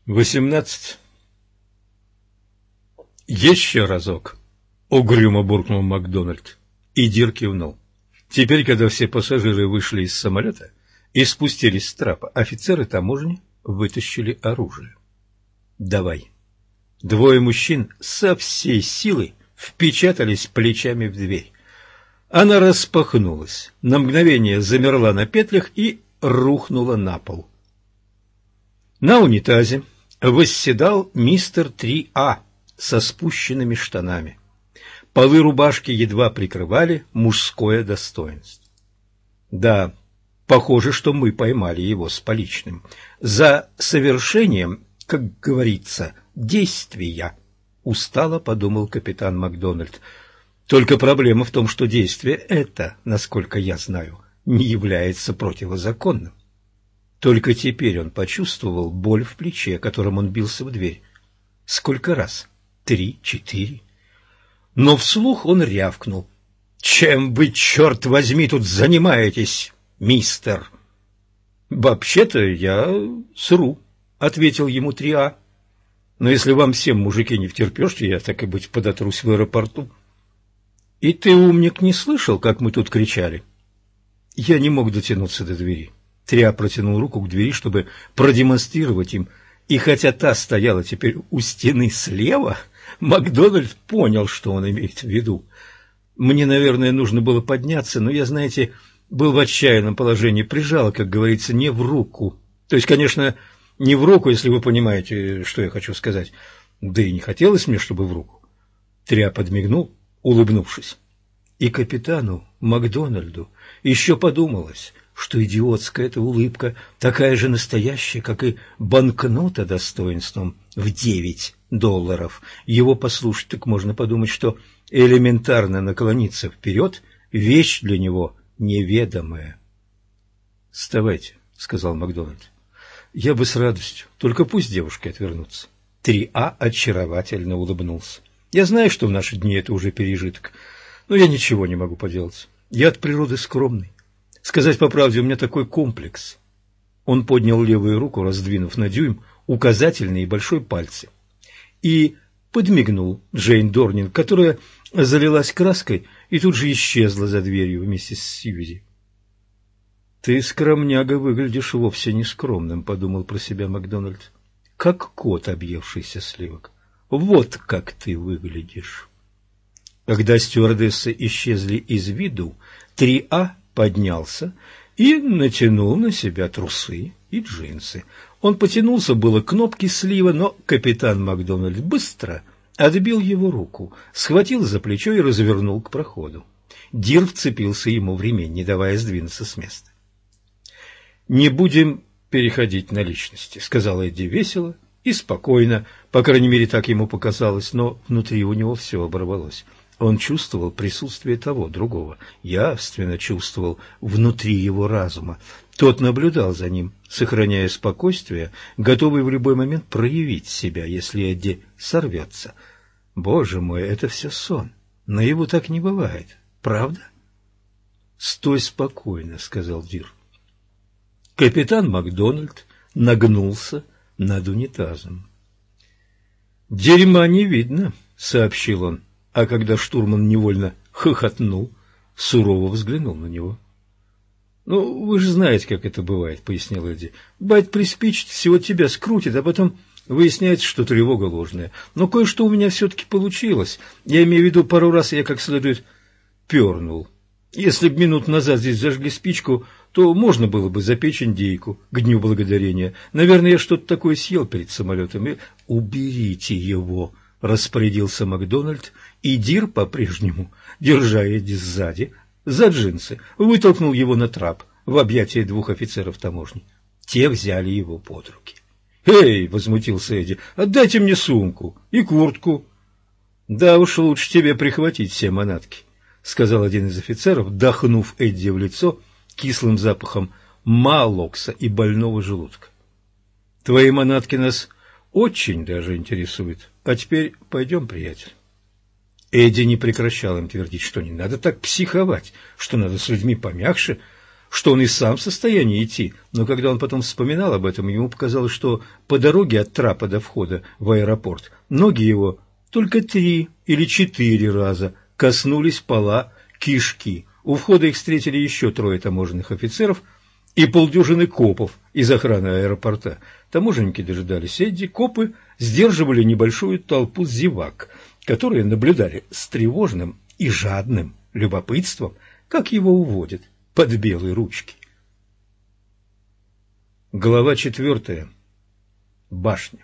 18. Еще разок, угрюмо буркнул Макдональд, и Дир кивнул. Теперь, когда все пассажиры вышли из самолета и спустились с трапа, офицеры таможни вытащили оружие. Давай. Двое мужчин со всей силы впечатались плечами в дверь. Она распахнулась, на мгновение замерла на петлях и рухнула на пол. На унитазе восседал мистер 3А со спущенными штанами. Полы рубашки едва прикрывали мужское достоинство. Да, похоже, что мы поймали его с поличным. За совершением, как говорится, действия, устало подумал капитан Макдональд. Только проблема в том, что действие это, насколько я знаю, не является противозаконным. Только теперь он почувствовал боль в плече, которым он бился в дверь. Сколько раз? 3, 4. Но вслух он рявкнул. «Чем вы, черт возьми, тут занимаетесь, мистер?» «Вообще-то я сру», — ответил ему 3А. «Но если вам всем, мужики, не втерпешь, я, так и быть, подотрусь в аэропорту». «И ты, умник, не слышал, как мы тут кричали?» Я не мог дотянуться до двери. 3А протянул руку к двери, чтобы продемонстрировать им, и хотя та стояла теперь у стены слева, Макдональд понял, что он имеет в виду. Мне, наверное, нужно было подняться, но я, знаете, был в отчаянном положении, прижало, как говорится, не в руку. То есть, конечно, не в руку, если вы понимаете, что я хочу сказать. Да и не хотелось мне, чтобы в руку. 3А подмигнул, улыбнувшись. И капитану Макдональду еще подумалось, что идиотская эта улыбка такая же настоящая, как и банкнота достоинством в $9. Его послушать, так можно подумать, что элементарно наклониться вперед – вещь для него неведомая. «Вставайте», – сказал Макдональд. «Я бы с радостью, только пусть девушки отвернутся». 3А очаровательно улыбнулся. «Я знаю, что в наши дни это уже пережиток, но я ничего не могу поделать. Я от природы скромный. Сказать по правде, у меня такой комплекс». Он поднял левую руку, раздвинув на дюйм указательный и большой пальцы, и подмигнул Джейн Дорнинг, которая залилась краской и тут же исчезла за дверью вместе с Сьюзи. «Ты, скромняга, выглядишь вовсе не скромным», — подумал про себя Макдональд. «Как кот, объевшийся сливок. Вот как ты выглядишь». Когда стюардессы исчезли из виду, 3А поднялся и натянул на себя трусы и джинсы. Он потянулся было к кнопке слива, но капитан Макдональд быстро отбил его руку, схватил за плечо и развернул к проходу. Дир вцепился ему в ремень, не давая сдвинуться с места. «Не будем переходить на личности», — сказал Эдди весело и спокойно, по крайней мере, так ему показалось, но внутри у него все оборвалось. Он чувствовал присутствие того, другого, явственно чувствовал внутри его разума. Тот наблюдал за ним, сохраняя спокойствие, готовый в любой момент проявить себя, если Эдди сорвется. Боже мой, это все сон. Наяву так не бывает, правда? «Стой спокойно», — сказал Дир. Капитан Макдональд нагнулся над унитазом. «Дерьма не видно», — сообщил он. А когда штурман невольно хохотнул, сурово взглянул на него. «Ну, вы же знаете, как это бывает», — пояснил Эдди. «Бать приспичит, всего тебя скрутит, а потом выясняется, что тревога ложная. Но кое-что у меня все-таки получилось. Я имею в виду, пару раз я как следует пернул. Если б минут назад здесь зажгли спичку, то можно было бы запечь индейку к Дню Благодарения. Наверное, я что-то такое съел перед самолетом. И уберите его», — распорядился Макдональд, и Дир, по-прежнему, держа Эдди сзади, за джинсы, вытолкнул его на трап в объятия двух офицеров таможни. Те взяли его под руки. «Эй!» — возмутился Эдди. «Отдайте мне сумку и куртку». «Да уж лучше тебе прихватить все манатки», — сказал один из офицеров, дохнув Эдди в лицо кислым запахом малокса и больного желудка. «Твои манатки нас очень даже интересуют. А теперь пойдем, приятель». Эдди не прекращал им твердить, что не надо так психовать, что надо с людьми помягче, что он и сам в состоянии идти, но когда он потом вспоминал об этом, ему показалось, что по дороге от трапа до входа в аэропорт ноги его только 3 или 4 раза коснулись пола кишки. У входа их встретили еще 3 таможенных офицеров и полдюжины копов из охраны аэропорта. Таможенники дожидались Эдди, копы сдерживали небольшую толпу зевак, которые наблюдали с тревожным и жадным любопытством, как его уводят под белые ручки. Глава 4. Башня.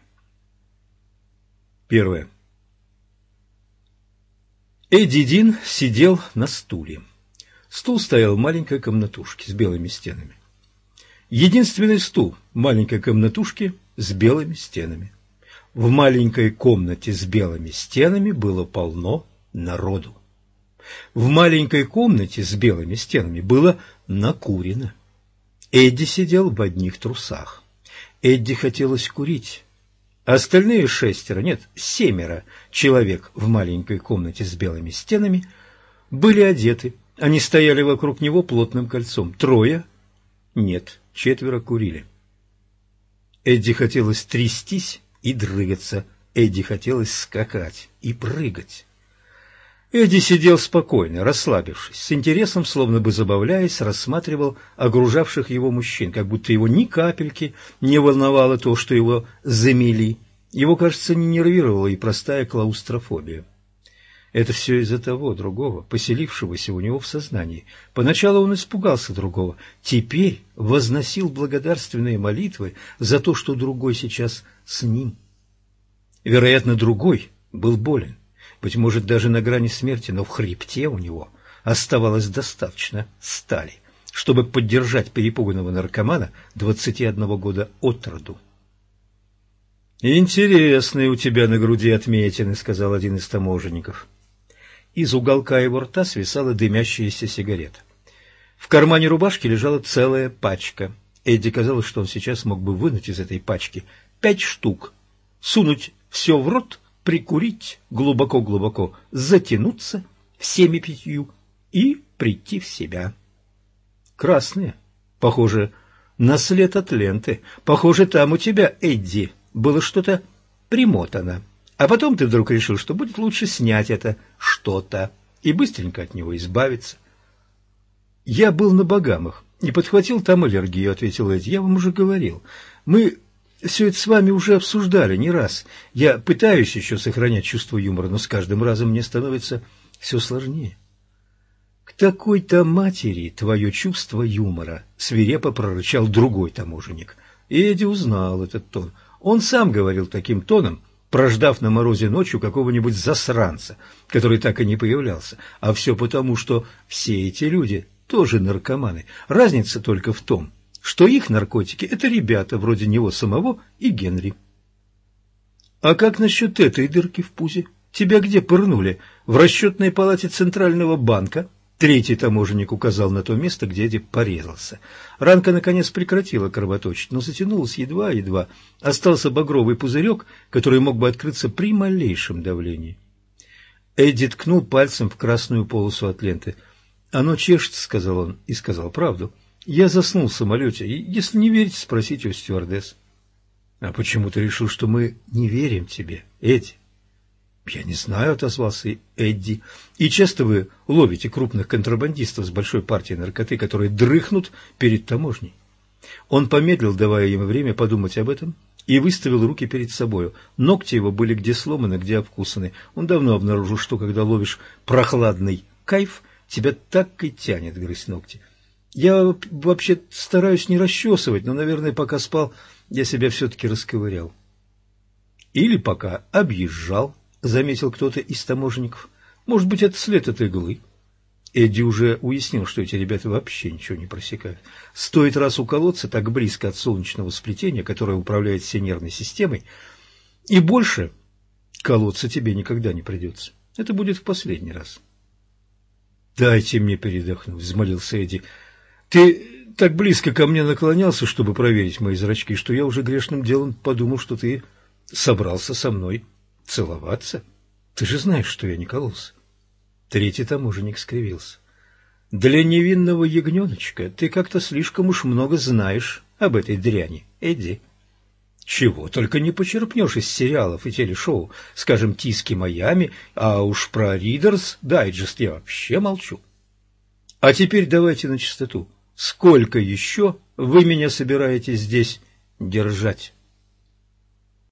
1. Эдди Дин сидел на стуле. Стул стоял в маленькой комнатушке с белыми стенами. Единственный стул в маленькой комнатушке с белыми стенами. В маленькой комнате с белыми стенами было полно народу. В маленькой комнате с белыми стенами было накурено. Эдди сидел в одних трусах. Эдди хотелось курить. Остальные 7 человек в маленькой комнате с белыми стенами были одеты. Они стояли вокруг него плотным кольцом. 3? Нет, 4 курили. Эдди хотелось трястись и дрыгаться. Эдди хотелось скакать и прыгать. Эдди сидел спокойно, расслабившись, с интересом, словно бы забавляясь, рассматривал окружавших его мужчин, как будто его ни капельки не волновало то, что его замели. Его, кажется, не нервировала и простая клаустрофобия. Это все из-за того другого, поселившегося у него в сознании. Поначалу он испугался другого, теперь возносил благодарственные молитвы за то, что другой сейчас с ним. Вероятно, другой был болен. Быть может, даже на грани смерти, но в хребте у него оставалось достаточно стали, чтобы поддержать перепуганного наркомана 21 года от роду. «Интересные у тебя на груди отметины», — сказал один из таможенников. Из уголка его рта свисала дымящаяся сигарета. В кармане рубашки лежала целая пачка. Эдди казалось, что он сейчас мог бы вынуть из этой пачки 5 штук, сунуть все в рот, прикурить, глубоко-глубоко затянуться всеми 5 и прийти в себя. Красные, похоже, на след от ленты. Похоже, там у тебя, Эдди, было что-то примотано. А потом ты вдруг решил, что будет лучше снять это что-то и быстренько от него избавиться. «Я был на Багамах и подхватил там аллергию», — ответил Эдди. «Я вам уже говорил. Мы все это с вами уже обсуждали не раз. Я пытаюсь еще сохранять чувство юмора, но с каждым разом мне становится все сложнее». «К такой-то матери твое чувство юмора», — свирепо прорычал другой таможенник. И Эдди узнал этот тон. Он сам говорил таким тоном, прождав на морозе ночью какого-нибудь засранца, который так и не появлялся. А все потому, что все эти люди тоже наркоманы. Разница только в том, что их наркотики – это ребята вроде него самого и Генри. «А как насчет этой дырки в пузе? Тебя где пырнули? В расчетной палате Центрального банка?» Третий таможенник указал на то место, где Эдди порезался. Ранка, наконец, прекратила кровоточить, но затянулась едва-едва. Остался багровый пузырек, который мог бы открыться при малейшем давлении. Эдди ткнул пальцем в красную полосу от ленты. «Оно чешется», — сказал он, и сказал правду. «Я заснул в самолете, и, если не верите, спросите у стюардесс». «А почему ты решил, что мы не верим тебе, Эдди?» «Я не знаю», — отозвался Эдди. «И часто вы ловите крупных контрабандистов с большой партией наркоты, которые дрыхнут перед таможней?» Он помедлил, давая ему время подумать об этом, и выставил руки перед собою. Ногти его были где сломаны, где обкусаны. Он давно обнаружил, что когда ловишь прохладный кайф, тебя так и тянет грызть ногти. «Я вообще стараюсь не расчесывать, но, наверное, пока спал, я себя все-таки расковырял». «Или пока объезжал», — заметил кто-то из таможенников. «Может быть, это след от иглы». Эдди уже уяснил, что эти ребята вообще ничего не просекают. Стоит раз уколоться так близко от солнечного сплетения, которое управляет всей нервной системой, и больше колоться тебе никогда не придется. Это будет в последний раз. «Дайте мне передохнуть», — взмолился Эдди. «Ты так близко ко мне наклонялся, чтобы проверить мои зрачки, что я уже грешным делом подумал, что ты собрался со мной целоваться. Ты же знаешь, что я не кололся». Третий таможенник скривился. Для невинного ягненочка ты как-то слишком уж много знаешь об этой дряни, Эдди. Чего только не почерпнешь из сериалов и телешоу, скажем, «Тиски Майами», а уж про «Ридерс Дайджест» я вообще молчу. А теперь давайте на чистоту. Сколько еще вы меня собираетесь здесь держать?